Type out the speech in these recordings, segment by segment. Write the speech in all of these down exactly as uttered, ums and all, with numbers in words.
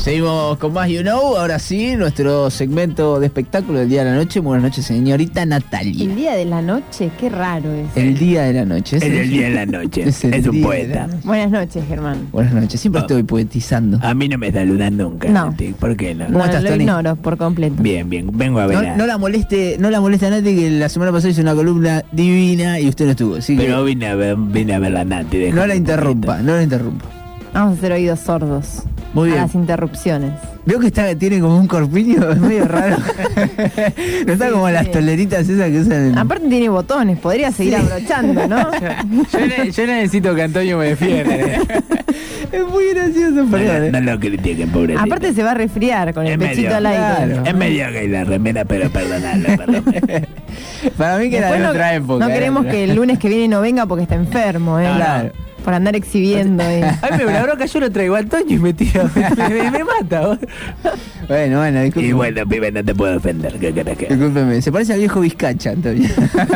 Seguimos con más You Know, ahora sí, nuestro segmento de espectáculo del Día de la Noche. Buenas noches, señorita Natalia. El Día de la Noche, qué raro es. El Día de la Noche. Es el, el Día de la Noche. Es, es un poeta. Buenas noches, Germán. Buenas noches, siempre Oh. estoy poetizando. A mí no me saludan nunca. No. Nati. ¿Por qué no? ¿Cómo No, estás, lo Tony? ignoro por completo. Bien, bien. Vengo a ver. No, no la moleste, no la moleste a Nati, que la semana pasada hizo una columna divina y usted no estuvo. Así Pero que vine a ver, vine a ver la Nati. déjame no la un interrumpa, poquito. no la interrumpa. Vamos a hacer oídos sordos Muy a bien. las interrupciones. Veo que está, tiene como un corpiño, es medio raro. No está Sí, como sí. las toleritas esas que usan en... Aparte tiene botones, podría seguir abrochando, ¿no? Yo, ne- yo necesito que Antonio me defienda. Es muy gracioso, No, perdón. no, eh. no lo critiquen, pobrecito. Aparte se va a resfriar con el Es pechito medio- al aire. Claro. Es medio gay la remera, pero perdonadlo, perdón. Para mí que era de Después no, otra época. no eh. queremos que el lunes que viene no venga porque está enfermo, ¿eh? Claro. Por andar exhibiendo. ¿eh? Ay, pero la broca yo lo traigo a Antonio y me tira, me, me- me mata. vos. Bueno, bueno, disculpe. Y bueno, pibe, no te puedo ofender. ¿Qué querés que haga? Discúlpeme, se parece al viejo Vizcacha, Antonio.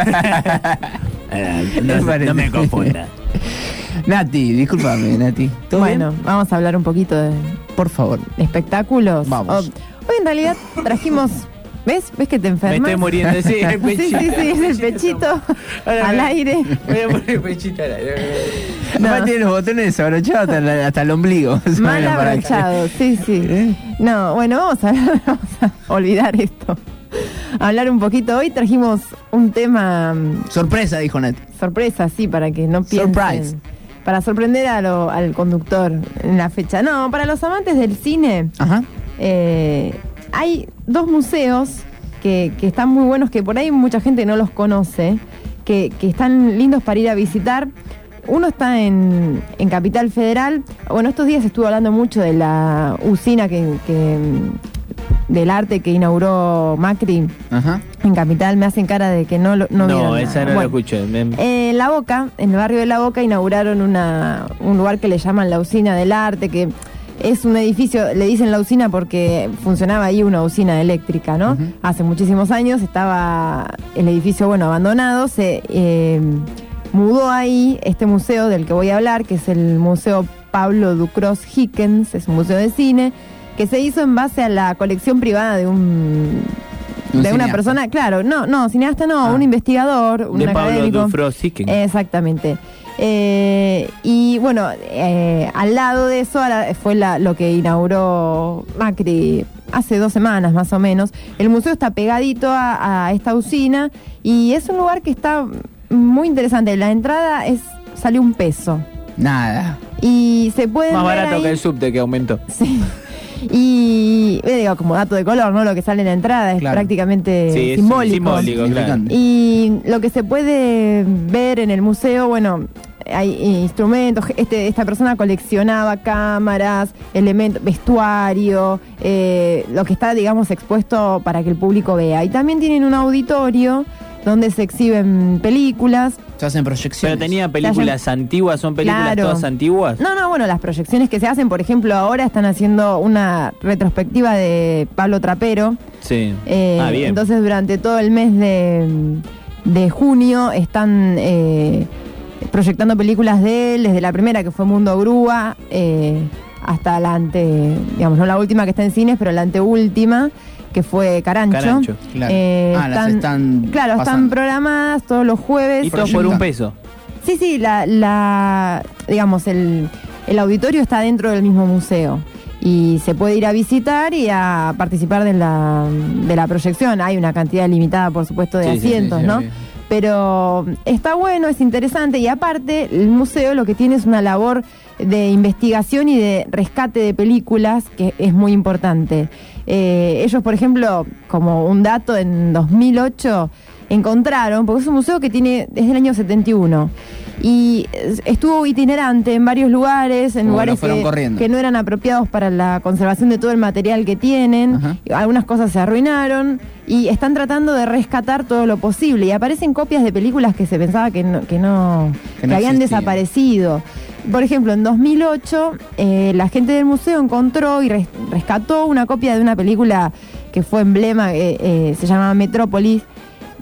Ah, no, Me parece. no me confunda. Nati, discúlpame, Nati. ¿Todo Bueno, bien? vamos a hablar un poquito de Por favor. espectáculos. Vamos. Oh, hoy en realidad trajimos... ¿Ves? ¿Ves que te Me enfermas? estoy muriendo, sí, el Sí, pechito. sí, sí, es el pechito Ahora al me- aire. Voy a poner el pechito al aire. No. Además tiene los botones desabrochados hasta, la- hasta el ombligo. Mal Bueno, para que- abrochado, sí, sí. ¿Eh? No, bueno, vamos a, vamos a olvidar esto. Hablar un poquito. Hoy trajimos un tema mm, Sorpresa, dijo Nati. sorpresa, sí, para que no piensen. Surprise. Para sorprender a lo- al conductor en la fecha. No, para los amantes del cine, Ajá. eh, hay dos museos que, que están muy buenos, que por ahí mucha gente no los conoce, que, que están lindos para ir a visitar. Uno está en, en Capital Federal. Bueno, estos días estuve hablando mucho de la usina que, que, del arte que inauguró Macri Ajá. en Capital. Me hacen cara de que no lo no, No, vieron esa nada. no Bueno, la escuché. Me- eh, en La Boca, en el barrio de La Boca, inauguraron una, un lugar que le llaman la usina del arte, que es un edificio, le dicen la usina porque funcionaba ahí una usina eléctrica, ¿no? Ujú. Hace muchísimos años estaba el edificio, bueno, abandonado, se eh, mudó ahí este museo del que voy a hablar, que es el Museo Pablo Ducros Hickens, es un museo de cine, que se hizo en base a la colección privada de un... Un de una cineasta. persona, claro, no, no, cineasta no, Ah. un investigador, un de Pablo académico. Dufros Hicken. Exactamente. Eh, y bueno, eh, al lado de eso ahora fue la- lo que inauguró Macri hace dos semanas más o menos. El museo está pegadito a, a esta usina y es un lugar que está muy interesante. La entrada es sale un peso Nada. y se puede Más ver barato ahí- que el subte que aumentó. Sí. Y eh, digo, como dato de color, ¿no? Lo que sale en la entrada es Claro. prácticamente Sí, es simbólico. simbólico, claro. Significante. Y lo que se puede ver en el museo, bueno, hay instrumentos, este, esta persona coleccionaba cámaras, elementos, vestuario, eh, lo que está, digamos, expuesto para que el público vea. Y también tienen un auditorio donde se exhiben películas. Se hacen proyecciones. Pero tenía películas antiguas, son películas Claro. todas antiguas. No, no, bueno, las proyecciones que se hacen, por ejemplo, ahora están haciendo una retrospectiva de Pablo Trapero. Sí. Eh, ah, bien. Entonces, durante todo el mes de, de junio están eh, proyectando películas de él, desde la primera que fue Mundo Grúa, eh, hasta la ante, digamos, no la última que está en cines, pero la anteúltima, que fue Carancho. Carancho, claro. Eh, Ah, las están Claro, están pasando. programadas todos los jueves. y todo por un peso. Sí, sí, la, la digamos, el, el auditorio está dentro del mismo museo y se puede ir a visitar y a participar de la, de la proyección. Hay una cantidad limitada, por supuesto, de Sí, sí, sí, asientos, sí, ¿no? obvio. Pero está bueno, es interesante y aparte el museo lo que tiene es una labor de investigación y de rescate de películas que es muy importante. Eh, ellos, por ejemplo, como un dato, en dos mil ocho encontraron, porque es un museo que tiene desde el año setenta y uno, y estuvo itinerante en varios lugares, en Como lugares lo fueron que, corriendo. que no eran apropiados para la conservación de todo el material que tienen. Ajá. Algunas cosas se arruinaron y están tratando de rescatar todo lo posible y aparecen copias de películas que se pensaba que no, que no, Que que no habían existían. desaparecido. Por ejemplo, en dos mil ocho eh, la gente del museo encontró y res- rescató una copia de una película que fue emblema, eh, eh, se llamaba Metrópolis,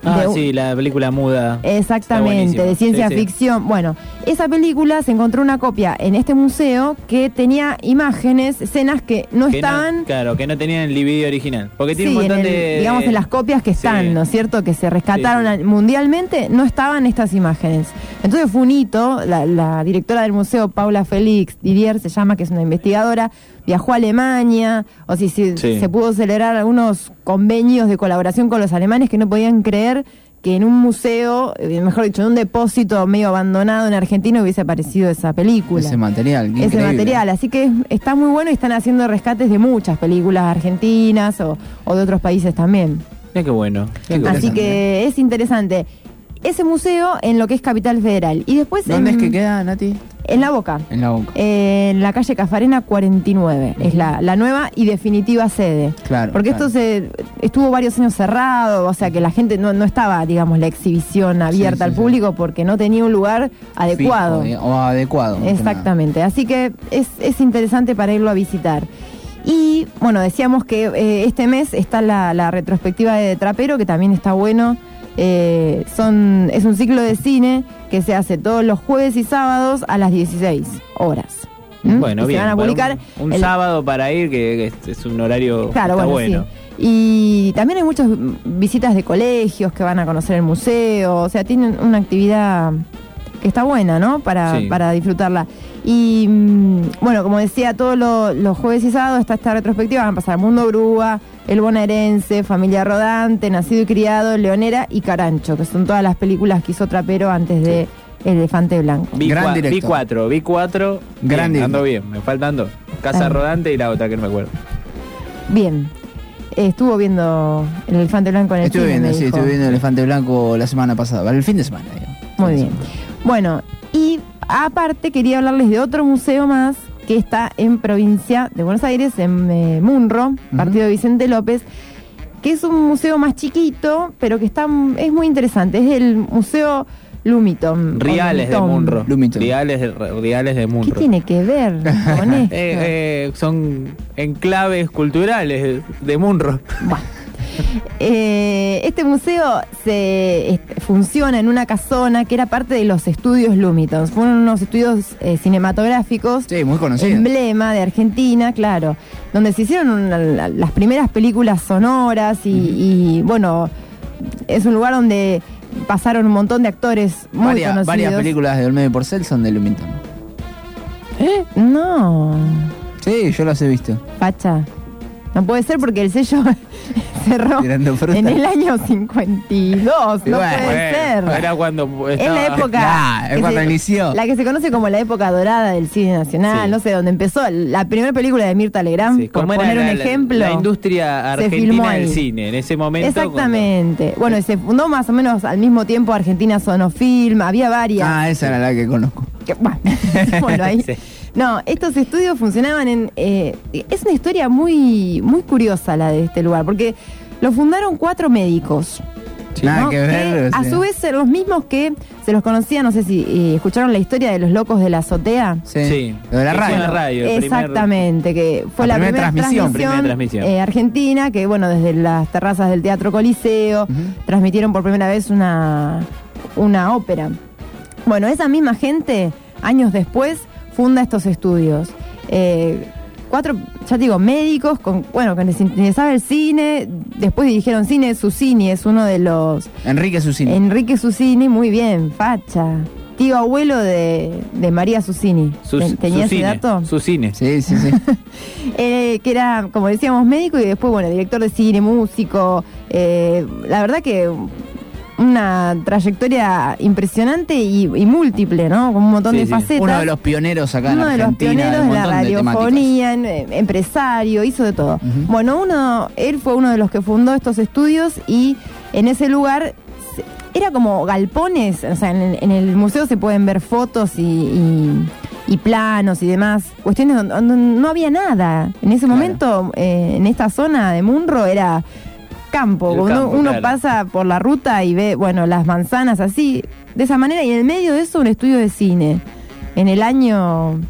Ah, de un- sí, la película muda. Exactamente, Está de ciencia buenísimo. Sí, sí. ficción. Bueno, esa película se encontró una copia en este museo que tenía imágenes, escenas que no Que estaban... No, claro, que no tenían el D V D original. Porque tiene Sí, un montón en el- de. digamos en las copias que están, Sí. ¿no es cierto? Que se rescataron Sí, sí. a- mundialmente, no estaban estas imágenes. Entonces fue un hito, la, la directora del museo, Paula Félix Didier, se llama, que es una investigadora, viajó a Alemania, o si se, Sí. se pudo celebrar algunos convenios de colaboración con los alemanes que no podían creer que en un museo, eh, mejor dicho, en un depósito medio abandonado en Argentina hubiese aparecido esa película. Ese material, qué Ese increíble. material, así que está muy bueno y están haciendo rescates de muchas películas argentinas o, o de otros países también. Mira qué bueno. Qué Así bueno. Así que es interesante. Ese museo en lo que es Capital Federal. Y después ¿Dónde en, es que queda, Nati? en La Boca. En la boca. Eh, en la calle Cafarena cuarenta y nueve. Es la, la nueva y definitiva sede. Claro, Porque claro. esto se estuvo varios años cerrado, o sea que la gente no, no estaba, digamos, la exhibición abierta Sí, sí, al sí. público porque no tenía un lugar adecuado. Fijo, eh, o adecuado. más que nada. Exactamente, así que es, es interesante para irlo a visitar. Y bueno, decíamos que eh, este mes está la, la retrospectiva de Trapero, que también está bueno. Eh, son, es un ciclo de cine que se hace todos los jueves y sábados a las dieciséis horas. ¿Mm? Bueno, Y bien. se van a para publicar un, un el- sábado para ir, que, que es, es un horario Claro, que está bueno, bueno. sí. Y también hay muchas visitas de colegios que van a conocer el museo, o sea, tienen una actividad que está buena, ¿no? Para, Sí. para disfrutarla. Y mm, bueno, como decía, todos lo- los jueves y sábados está esta retrospectiva, van a pasar Mundo Grúa, El Bonaerense, Familia Rodante, Nacido y Criado, Leonera y Carancho, que son todas las películas que hizo Trapero antes de Elefante Blanco. Vi, Gran cua- director. vi cuatro, vi cuatro. Gran bien, director. ando bien, me faltan dos. Casa Ah. Rodante y la otra que no me acuerdo. Bien. Eh, estuvo viendo El Elefante Blanco en el Estuve cine, viendo, me sí, dijo. estuve viendo Elefante Blanco la semana pasada, vale, el fin de semana, digo. Muy bien. Bueno, y aparte quería hablarles de otro museo más que está en provincia de Buenos Aires, en eh, Munro, partido de Vicente López, que es un museo más chiquito, pero que está es muy interesante. Es el Museo Lumiton. Riales de o Lumiton. Munro. Lumiton. Riales de, Riales de ¿Qué Munro. tiene que ver con esto? Eh, eh, son enclaves culturales de Munro. Bueno. Eh, este museo se este, funciona en una casona que era parte de los estudios Lumiton. Fueron unos estudios eh, cinematográficos, Sí, muy conocido. emblema de Argentina, claro, donde se hicieron una- la- las primeras películas sonoras y, y, bueno, es un lugar donde pasaron un montón de actores muy Varias, conocidos. varias películas de Olmedo y Porcel son de Lumiton. ¿Eh? No, Sí, yo las he visto. Pacha. No puede ser porque el sello cerró Tirando fruta. en el año cincuenta y dos. Y No bueno, puede ser. Era cuando Es estaba... la época. Nah, es que cuando se- inició. La que se conoce como la época dorada del cine nacional, Sí. no sé, donde empezó la primera película de Mirta Legrand, Sí, por como era poner un la, la- ejemplo. la industria se filmó argentina del ahí. cine en ese momento. Exactamente. Bueno, y se fundó más o menos al mismo tiempo Argentina Sonofilm, había varias. Ah, esa era la que conozco. Que- bueno, dejémoslo ahí. Sí. No, estos estudios funcionaban en... eh, es una historia muy, muy curiosa la de este lugar, porque lo fundaron cuatro médicos. Nada ¿no? que ver. a o sea. su vez eran los mismos que se los conocía, no sé si eh, escucharon la historia de los locos de la azotea. Sí. Sí. Lo de la Que fue radio. en la radio. el primer- Exactamente, que fue La la, primera primera transmisión, transmisión, primera transmisión. eh, argentina, que bueno, desde las terrazas del Teatro Coliseo Ujú. transmitieron por primera vez una, una ópera. Bueno, esa misma gente, años después, funda estos estudios. Eh, cuatro, ya te digo, médicos, con, bueno, que les interesaba el cine, después dirigieron cine. Susini es uno de los... Enrique Susini. Enrique Susini, muy bien, facha. Tío abuelo de, de María Susini. Sus- Ten- ¿Tenía su ese cine, dato? Su cine. Sí, sí, sí. Eh, que era, como decíamos, médico y después, bueno, director de cine, músico. Eh, la verdad que una trayectoria impresionante y, y múltiple, ¿no? Con un montón Sí, de sí. facetas. Uno de los pioneros acá Uno en de los Argentina. pioneros un de la montón de temáticas. radiofonía, en- eh, empresario, hizo de todo. Ujú. Bueno, uno, él fue uno de los que fundó estos estudios y en ese lugar se- era como galpones, o sea, en, el- en el museo se pueden ver fotos y, y- y planos y demás, cuestiones donde, donde no había nada. En ese Claro. momento, eh, en esta zona de Munro era campo, El uno, campo, uno claro. pasa por la ruta y ve, bueno, las manzanas así, de esa manera, y en el medio de eso un estudio de cine. En el año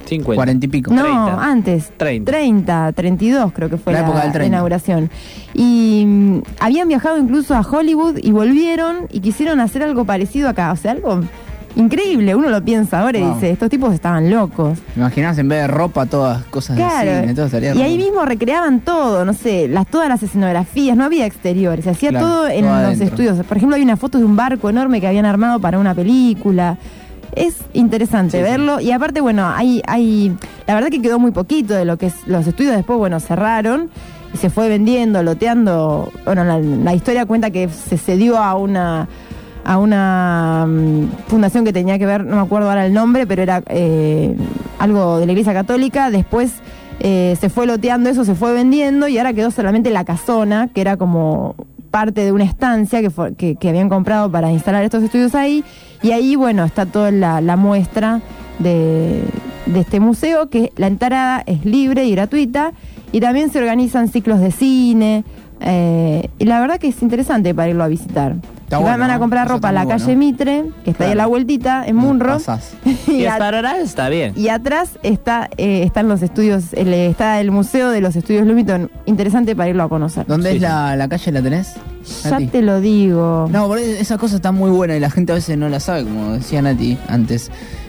cincuenta. cuarenta y pico. No, treinta. antes. treinta. treinta, treinta y dos creo que fue La la, época del la treinta. inauguración. Y mm, habían viajado incluso a Hollywood y volvieron y quisieron hacer algo parecido acá. O sea, algo increíble. Uno lo piensa ahora y Wow. dice, estos tipos estaban locos. ¿Me imaginás en vez de ropa todas cosas Claro. de cine? Todo estaría Y ahí re- mismo recreaban todo, no sé, las, todas las escenografías, no había exteriores, se hacía Claro, todo en todo los adentro. estudios. Por ejemplo, hay una foto de un barco enorme que habían armado para una película. Es interesante Sí, sí. verlo. Y aparte, bueno, hay, hay. La verdad que quedó muy poquito de lo que es los estudios. Después, bueno, cerraron y se fue vendiendo, loteando. Bueno, la, la historia cuenta que se cedió a una. a una mm, fundación que tenía que ver, no me acuerdo ahora el nombre, pero era eh, algo de la Iglesia Católica. Después eh, se fue loteando eso, se fue vendiendo y ahora quedó solamente la casona, que era como parte de una estancia que, fue- que, que habían comprado para instalar estos estudios ahí. Y ahí, bueno, está toda la, la muestra de, de este museo, que la entrada es libre y gratuita. Y también se organizan ciclos de cine. eh, y la verdad que es interesante para irlo a visitar. Está Si van, bueno, van a ¿no? comprar Eso ropa a está la muy calle bueno. Mitre, que está ahí a la Claro. vueltita, en Munro. Pasás. Y y, a- hasta ahora está bien. y atrás está eh, están los estudios, el, está el Museo de los Estudios Lumiton. Interesante para irlo a conocer. ¿Dónde Sí, es sí. la, la calle? ¿La tenés? Ya Nati? te lo digo. No, por eso esa cosa está muy buena y la gente a veces no la sabe, como decía Nati antes.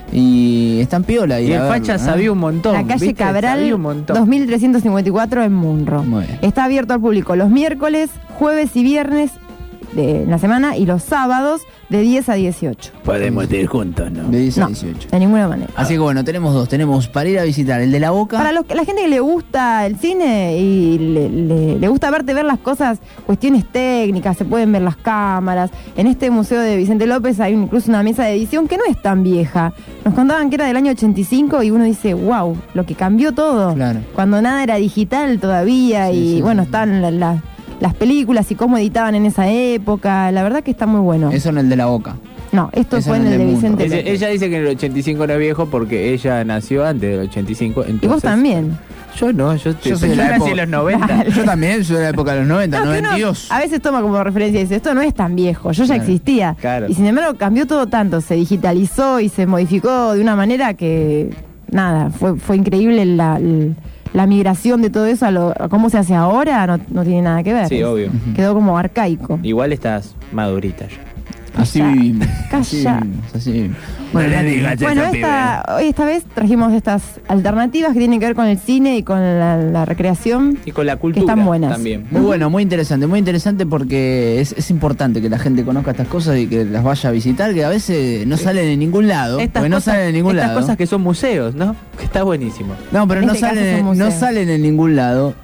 Y están piola. Y ir el a Facha verlo, ¿eh? sabía un montón. La calle ¿viste? Cabral, Sabía un montón. dos mil trescientos cincuenta y cuatro en Munro. Muy bien. Está abierto al público los miércoles, jueves y viernes de la semana y los sábados de diez a dieciocho. Podemos ir juntos, ¿no? De diez a No, dieciocho. de ninguna manera. Así que bueno, tenemos dos. Tenemos para ir a visitar el de la Boca. Para los, que- la gente que le gusta el cine y le, le- le gusta verte ver las cosas, cuestiones técnicas, se pueden ver las cámaras. En este museo de Vicente López hay un- incluso una mesa de edición que no es tan vieja. Nos contaban que era del año ochenta y cinco y uno dice, wow, lo que cambió todo. Claro. Cuando nada era digital todavía Sí, y sí, bueno, sí. están la- la- las películas y cómo editaban en esa época. La verdad que está muy bueno. Eso en el de la Boca. No, esto eso fue en en el el de del mundo. Vicente Ella, López. ella dice que en el ochenta y cinco no es viejo porque ella nació antes del ochenta y cinco. Y vos entonces- también. Yo no, yo, te- Yo soy de la nací época- en los noventa. Dale. Yo también soy de la época de los noventa, No, que uno noventa y dos. a veces toma como referencia y dice, esto no es tan viejo, yo ya Claro, existía. claro. Y sin embargo cambió todo tanto, se digitalizó y se modificó de una manera que, nada, fue, fue increíble la, la migración de todo eso a, lo, a cómo se hace ahora, no, no tiene nada que ver. Sí, obvio. Quedó como arcaico. Igual estás madurita ya. Así Calla, vivimos. calla. Así vivimos, así vivimos. Bueno, le digas Bueno, eso, esta, hoy esta vez trajimos estas alternativas que tienen que ver con el cine y con la, la recreación. Y con la cultura están buenas. también. Muy bueno, muy interesante, muy interesante porque es, es importante que la gente conozca estas cosas y que las vaya a visitar, que a veces no salen en ningún lado, Estas porque no cosas- salen en ningún estas lado. cosas que son museos, ¿no? Que está buenísimo. No, pero En no este caso salen, son en- no museos. salen en ningún lado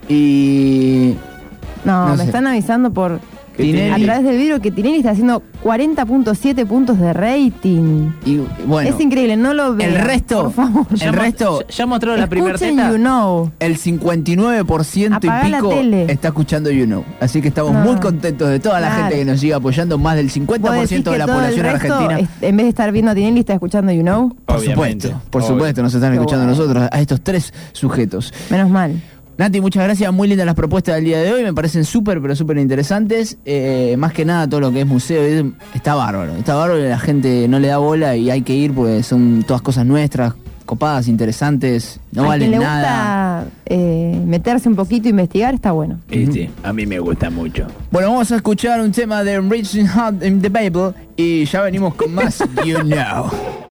y No, No me sé. están avisando por Que Tinelli- a través del vidrio que Tinelli está haciendo cuarenta punto siete puntos de rating. y bueno, es increíble, no lo veo. el resto, por favor. el Ya mo- resto, Ya, ya mostró la primera Escuchen teta. You Know. el cincuenta y nueve por ciento y Apagá la pico tele. está escuchando You Know. Así que estamos No. muy contentos de toda la Claro. gente que nos sigue apoyando, más del cincuenta Vos por decís ciento de que la todo el población resto, argentina. es- en vez de estar viendo a Tinelli, está escuchando You Know. Por Obviamente, supuesto, por obvio. supuesto, nos están Qué escuchando a bueno. nosotros, a estos tres sujetos. Menos mal. Nati, muchas gracias, muy lindas las propuestas del día de hoy, me parecen súper, pero súper interesantes. Eh, más que nada todo lo que es museo, es- está bárbaro, está bárbaro y la gente no le da bola y hay que ir porque son todas cosas nuestras, copadas, interesantes, no a valen quien le nada. gusta eh, meterse un poquito e investigar, está bueno. Sí, sí, a mí me gusta mucho. Bueno, vamos a escuchar un tema de Rich in Heart in the Bible y ya venimos con más You Know.